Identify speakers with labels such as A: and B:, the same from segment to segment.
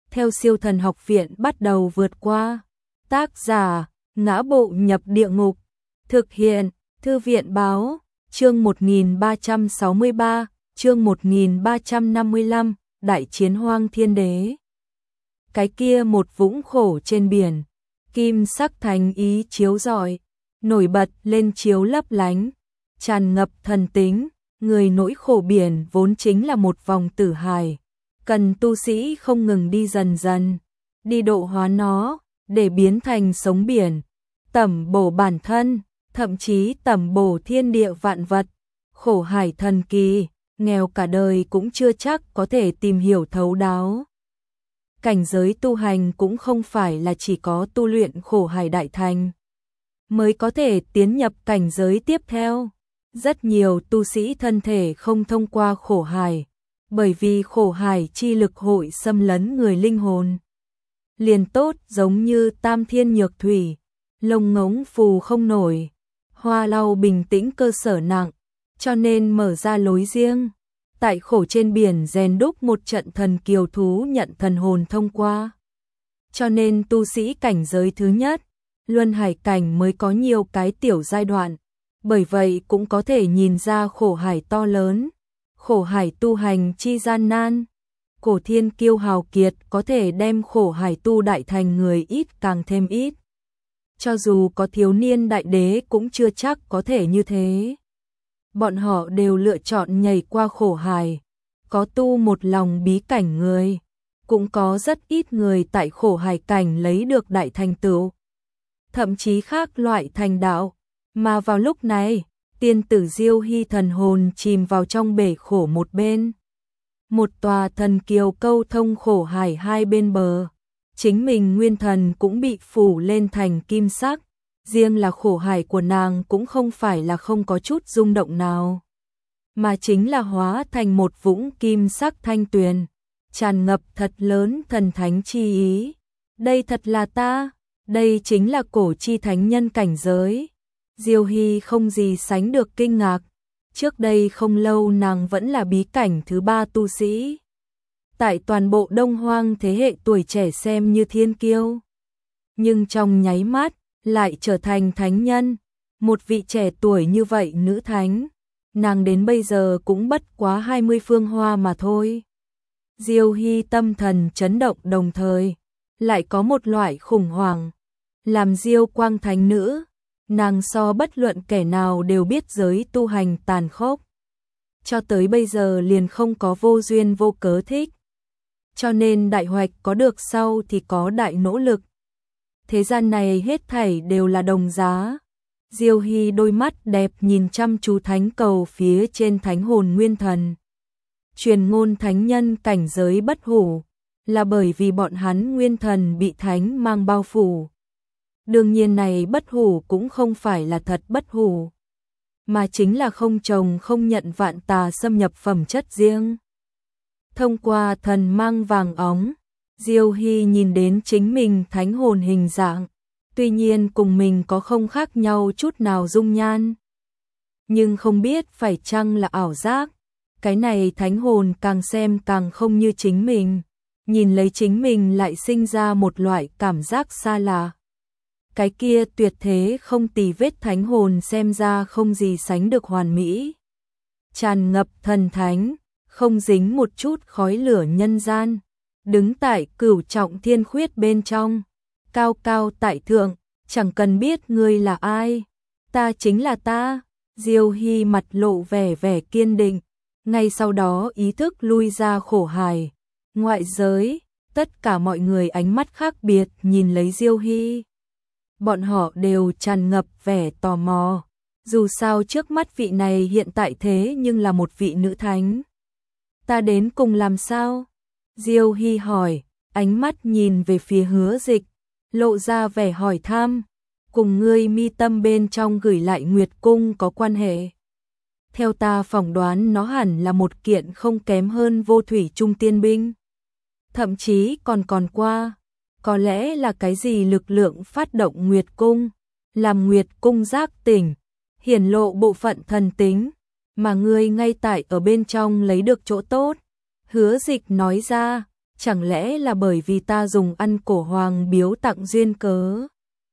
A: theo Siêu Thần Học Viện bắt đầu vượt qua. Tác giả: Ngã Bộ Nhập Địa Ngục. Thực hiện: Thư viện báo. Chương 1363, chương 1355, Đại chiến Hoang Thiên Đế. Cái kia một vũng khổ trên biển, kim sắc thánh ý chiếu rọi, nổi bật lên chiếu lấp lánh, tràn ngập thần tính. Người nỗi khổ biển vốn chính là một vòng tử hải, cần tu sĩ không ngừng đi dần dần, đi độ hóa nó, để biến thành sống biển, tẩm bổ bản thân, thậm chí tẩm bổ thiên địa vạn vật. Khổ hải thần kỳ, nghèo cả đời cũng chưa chắc có thể tìm hiểu thấu đáo. Cảnh giới tu hành cũng không phải là chỉ có tu luyện khổ hải đại thành mới có thể tiến nhập cảnh giới tiếp theo. Rất nhiều tu sĩ thân thể không thông qua khổ hải, bởi vì khổ hải chi lực hội xâm lấn người linh hồn. Liền tốt giống như tam thiên nhược thủy, lông ngỗng phù không nổi, hoa lau bình tĩnh cơ sở nặng, cho nên mở ra lối riêng. Tại khổ trên biển rèn đúc một trận thần kiều thú nhận thần hồn thông qua. Cho nên tu sĩ cảnh giới thứ nhất, luân hải cảnh mới có nhiều cái tiểu giai đoạn. Bởi vậy cũng có thể nhìn ra khổ hải to lớn, khổ hải tu hành chi gian nan. Cổ thiên kiêu hào kiệt có thể đem khổ hải tu đại thành người ít càng thêm ít. Cho dù có thiếu niên đại đế cũng chưa chắc có thể như thế. Bọn họ đều lựa chọn nhảy qua khổ hải, có tu một lòng bí cảnh người, cũng có rất ít người tại khổ hải cảnh lấy được đại thành tựu, thậm chí khác loại thành đạo. Mà vào lúc này, tiên tử Diêu Hy thần hồn chìm vào trong bể khổ một bên. Một tòa thần kiều câu thông khổ hải hai bên bờ. Chính mình nguyên thần cũng bị phủ lên thành kim sắc. Riêng là khổ hải của nàng cũng không phải là không có chút rung động nào, mà chính là hóa thành một vũng kim sắc thanh tuyền, tràn ngập thật lớn thần thánh chi ý. Đây thật là ta, đây chính là cổ chi thánh nhân cảnh giới. Diêu Hy không gì sánh được kinh ngạc. Trước đây không lâu nàng vẫn là bí cảnh thứ 3 tu sĩ. Tại toàn bộ Đông Hoang thế hệ tuổi trẻ xem như thiên kiêu. Nhưng trong nháy mắt, lại trở thành thánh nhân. Một vị trẻ tuổi như vậy nữ thánh. Nàng đến bây giờ cũng bất quá 20 phương hoa mà thôi. Diêu Hy tâm thần chấn động đồng thời. Lại có một loại khủng hoảng. Làm Diêu Quang thánh nữ. Nàng so bất luận kẻ nào đều biết giới tu hành tàn khốc. Cho tới bây giờ liền không có vô duyên vô cớ thích. Cho nên đại hoạch có được sau thì có đại nỗ lực. Thế gian này hết thảy đều là đồng giá. Diêu Hy đôi mắt đẹp nhìn chăm chú thánh cầu phía trên thánh hồn nguyên thần. Truyền ngôn thánh nhân cảnh giới bất hủ, là bởi vì bọn hắn nguyên thần bị thánh mang bao phủ. Đương nhiên này bất hủ cũng không phải là thật bất hủ, mà chính là không trồng không nhận vạn tà xâm nhập phẩm chất riêng. Thông qua thần mang vàng óng, Diêu Hy nhìn đến chính mình thánh hồn hình dạng, tuy nhiên cùng mình có không khác nhau chút nào dung nhan. Nhưng không biết phải chăng là ảo giác, cái này thánh hồn càng xem càng không như chính mình, nhìn lấy chính mình lại sinh ra một loại cảm giác xa lạ. Cái kia tuyệt thế không tì vết thánh hồn xem ra không gì sánh được hoàn mỹ. Tràn ngập thần thánh, không dính một chút khói lửa nhân gian. Đứng tại cửu trọng thiên khuyết bên trong, cao cao tại thượng, chẳng cần biết ngươi là ai. Ta chính là ta. Diêu Hy mặt lộ vẻ vẻ kiên định. Ngay sau đó ý thức lui ra khổ hải. Ngoại giới, tất cả mọi người ánh mắt khác biệt nhìn lấy Diêu Hy. Bọn họ đều tràn ngập vẻ tò mò. Dù sao trước mắt vị này hiện tại thế nhưng là một vị nữ thánh. Ta đến cùng làm sao? Diêu Hy hỏi, ánh mắt nhìn về phía Hứa Dịch, lộ ra vẻ hỏi thăm. Cùng ngươi mi tâm bên trong gửi lại Nguyệt Cung có quan hệ. Theo ta phỏng đoán nó hẳn là một kiện không kém hơn Vô Thủy Trung Tiên Binh. Thậm chí còn qua. Có lẽ là cái gì lực lượng phát động Nguyệt Cung, làm Nguyệt Cung giác tỉnh, hiển lộ bộ phận thần tính, mà ngươi ngay tại ở bên trong lấy được chỗ tốt. Hứa Dịch nói ra, chẳng lẽ là bởi vì ta dùng ăn cổ hoàng biếu tặng duyên cớ?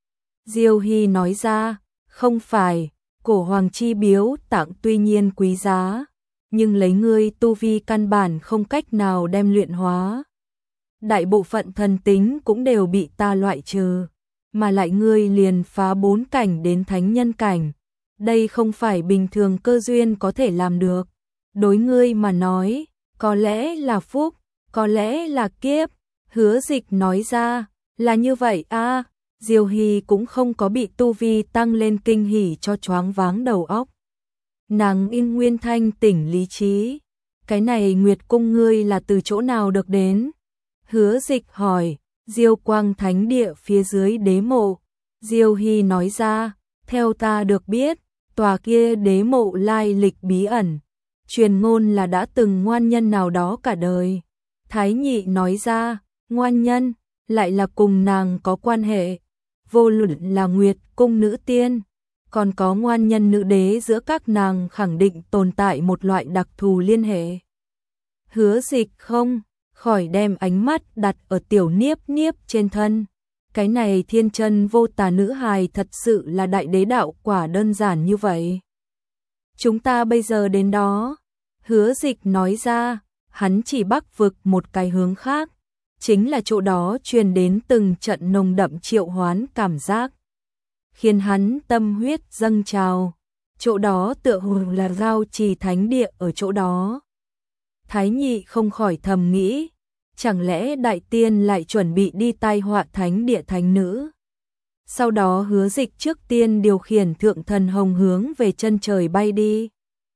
A: Diêu Hy nói ra, không phải, cổ hoàng chi biếu tặng tuy nhiên quý giá, nhưng lấy ngươi tu vi căn bản không cách nào đem luyện hóa. Đại bộ phận thần tính cũng đều bị ta loại trừ, mà lại ngươi liền phá 4 cảnh đến thánh nhân cảnh. Đây không phải bình thường cơ duyên có thể làm được. Đối ngươi mà nói, có lẽ là phúc, có lẽ là kiếp. Hứa Dịch nói ra, là như vậy a. Diêu Hy cũng không có bị tu vi tăng lên kinh hỉ cho choáng váng đầu óc. Nàng in nguyên thanh tỉnh lý trí. Cái này Nguyệt cung ngươi là từ chỗ nào được đến? Hứa Dịch hỏi. Diêu Quang Thánh Địa phía dưới đế mộ. Diêu Hy nói ra, theo ta được biết, tòa kia đế mộ lai lịch bí ẩn, truyền ngôn là đã từng ngoan nhân nào đó cả đời. Thái Nhị nói ra, ngoan nhân, lại là cùng nàng có quan hệ, vô luận là Nguyệt cung nữ tiên, còn có ngoan nhân nữ đế, giữa các nàng khẳng định tồn tại một loại đặc thù liên hệ. Hứa Dịch không khỏi đem ánh mắt đặt ở tiểu Niếp Niếp trên thân. Cái này thiên chân vô tà nữ hài thật sự là đại đế đạo quả đơn giản như vậy. Chúng ta bây giờ đến đó. Hứa Dịch nói ra, hắn chỉ bắc vực một cái hướng khác, chính là chỗ đó truyền đến từng trận nồng đậm triệu hoán cảm giác, khiến hắn tâm huyết dâng trào. Chỗ đó tựa hồ là Giao Trì Thánh Địa ở chỗ đó. Thái Nhị không khỏi thầm nghĩ, chẳng lẽ đại tiên lại chuẩn bị đi tai họa Thánh Địa thánh nữ? Sau đó Hứa Dịch trước tiên điều khiển thượng thần hồng hướng về chân trời bay đi,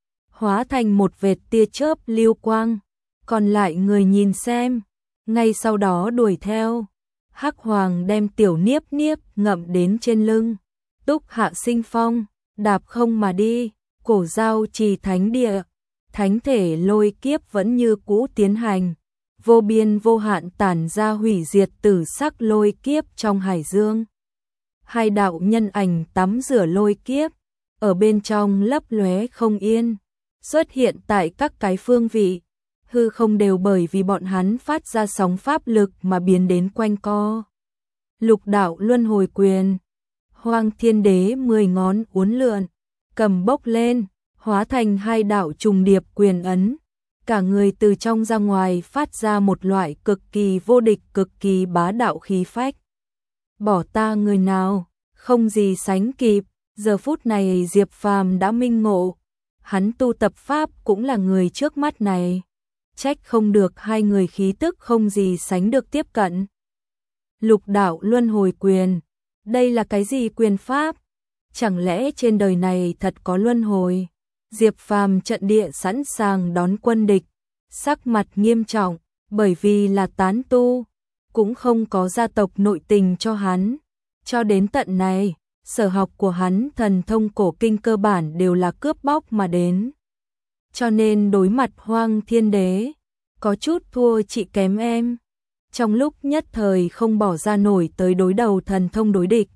A: hóa thành một vệt tia chớp lưu quang, còn lại người nhìn xem, ngay sau đó đuổi theo. Hắc Hoàng đem tiểu Niếp Niếp ngậm đến trên lưng, Túc Hạ Sinh Phong đạp không mà đi. Cổ Giao Trì Thánh Địa, thánh thể lôi kiếp vẫn như cũ tiến hành, vô biên vô hạn tản ra hủy diệt tử sắc lôi kiếp trong hải dương. Hai đạo nhân ảnh tắm rửa lôi kiếp, ở bên trong lấp lóe không yên, xuất hiện tại các cái phương vị, hư không đều bởi vì bọn hắn phát ra sóng pháp lực mà biến đến quanh co. Lục đạo luân hồi quyền, Hoang Thiên Đế 10 ngón uốn lượn, cầm bốc lên, hóa thành hai đạo trùng điệp quyền ấn. Cả người từ trong ra ngoài phát ra một loại cực kỳ vô địch, cực kỳ bá đạo khí phách. Bỏ ta người nào, không gì sánh kịp. Giờ phút này Diệp Phàm đã minh ngộ, hắn tu tập pháp cũng là người trước mắt này, trách không được hai người khí tức không gì sánh được tiếp cận. Lục đạo luân hồi quyền, đây là cái gì quyền pháp? Chẳng lẽ trên đời này thật có luân hồi? Diệp Phàm trận địa sẵn sàng đón quân địch, sắc mặt nghiêm trọng, bởi vì là tán tu, cũng không có gia tộc nội tình cho hắn. Cho đến tận này, sở học của hắn thần thông cổ kinh cơ bản đều là cướp bóc mà đến. Cho nên đối mặt Hoang Thiên Đế, có chút thua chị kém em. Trong lúc nhất thời không bỏ ra nổi tới đối đầu thần thông đối địch.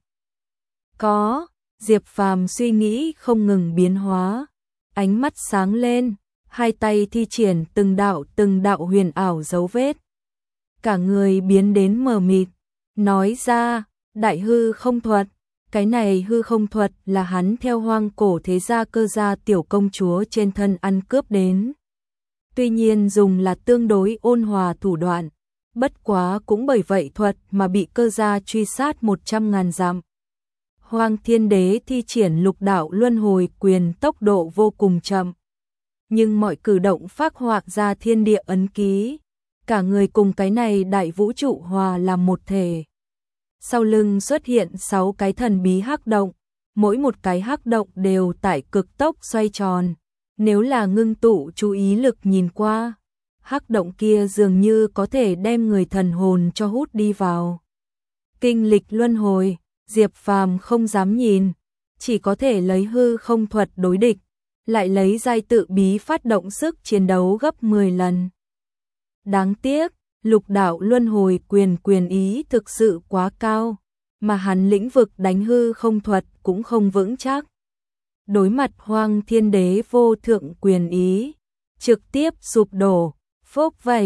A: Có, Diệp Phàm suy nghĩ không ngừng biến hóa, ánh mắt sáng lên, hai tay thi triển từng đạo huyền ảo dấu vết. Cả người biến đến mờ mịt, nói ra, đại hư không thuật. Cái này hư không thuật là hắn theo hoang cổ thế gia Cơ gia tiểu công chúa trên thân ăn cướp đến. Tuy nhiên dùng là tương đối ôn hòa thủ đoạn, bất quá cũng bởi vậy thuật mà bị Cơ gia truy sát 100.000 dặm. Hoang Thiên Đế thi triển lục đạo luân hồi quyền tốc độ vô cùng chậm, nhưng mọi cử động phác họa ra thiên địa ấn ký, cả người cùng cái này đại vũ trụ hòa làm một thể. Sau lưng xuất hiện 6 cái thần bí hắc động, mỗi một cái hắc động đều tại cực tốc xoay tròn. Nếu là ngưng tụ chú ý lực nhìn qua, hắc động kia dường như có thể đem người thần hồn cho hút đi vào. Kinh lịch luân hồi, Diệp Phàm không dám nhìn, chỉ có thể lấy hư không thuật đối địch, lại lấy giai tự bí phát động sức chiến đấu gấp 10 lần. Đáng tiếc, lục đạo luân hồi quyền ý thực sự quá cao, mà hắn lĩnh vực đánh hư không thuật cũng không vững chắc. Đối mặt Hoang Thiên Đế vô thượng quyền ý, trực tiếp sụp đổ, phốc vậy,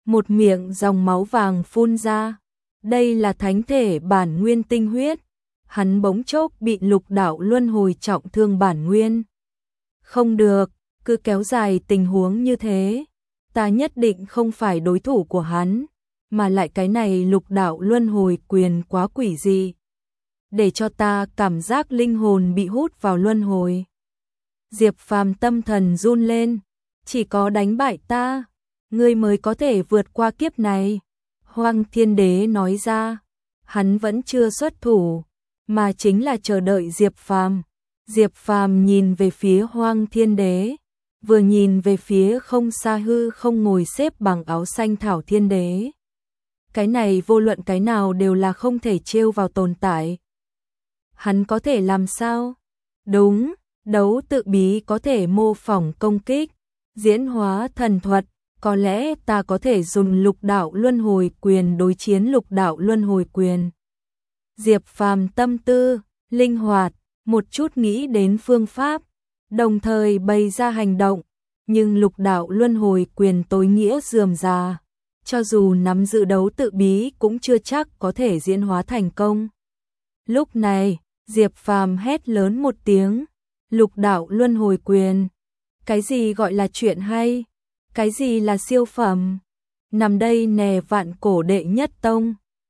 A: một miệng dòng máu vàng phun ra. Đây là thánh thể bản nguyên tinh huyết. Hắn bỗng chốc bị lục đạo luân hồi trọng thương bản nguyên. Không được, cứ kéo dài tình huống như thế, ta nhất định không phải đối thủ của hắn, mà lại cái này lục đạo luân hồi quyền quá quỷ dị, để cho ta cảm giác linh hồn bị hút vào luân hồi. Diệp Phàm tâm thần run lên, chỉ có đánh bại ta, ngươi mới có thể vượt qua kiếp này. Hoang Thiên Đế nói ra, hắn vẫn chưa xuất thủ, mà chính là chờ đợi Diệp Phàm. Diệp Phàm nhìn về phía Hoang Thiên Đế, vừa nhìn về phía không xa hư không ngồi xếp bằng áo xanh Thảo Thiên Đế. Cái này vô luận cái nào đều là không thể trêu vào tồn tại. Hắn có thể làm sao? Đúng, đấu tự bí có thể mô phỏng công kích, diễn hóa thần thuật, có lẽ ta có thể dùng lục đạo luân hồi quyền đối chiến lục đạo luân hồi quyền. Diệp Phàm tâm tư linh hoạt, một chút nghĩ đến phương pháp, đồng thời bày ra hành động, nhưng lục đạo luân hồi quyền tối nghĩa rườm rà, cho dù nắm giữ đấu tự bí cũng chưa chắc có thể diễn hóa thành công. Lúc này, Diệp Phàm hét lớn một tiếng, lục đạo luân hồi quyền. Cái gì gọi là chuyện hay? Cái gì là siêu phẩm? Nằm đây nè vạn cổ đệ nhất tông.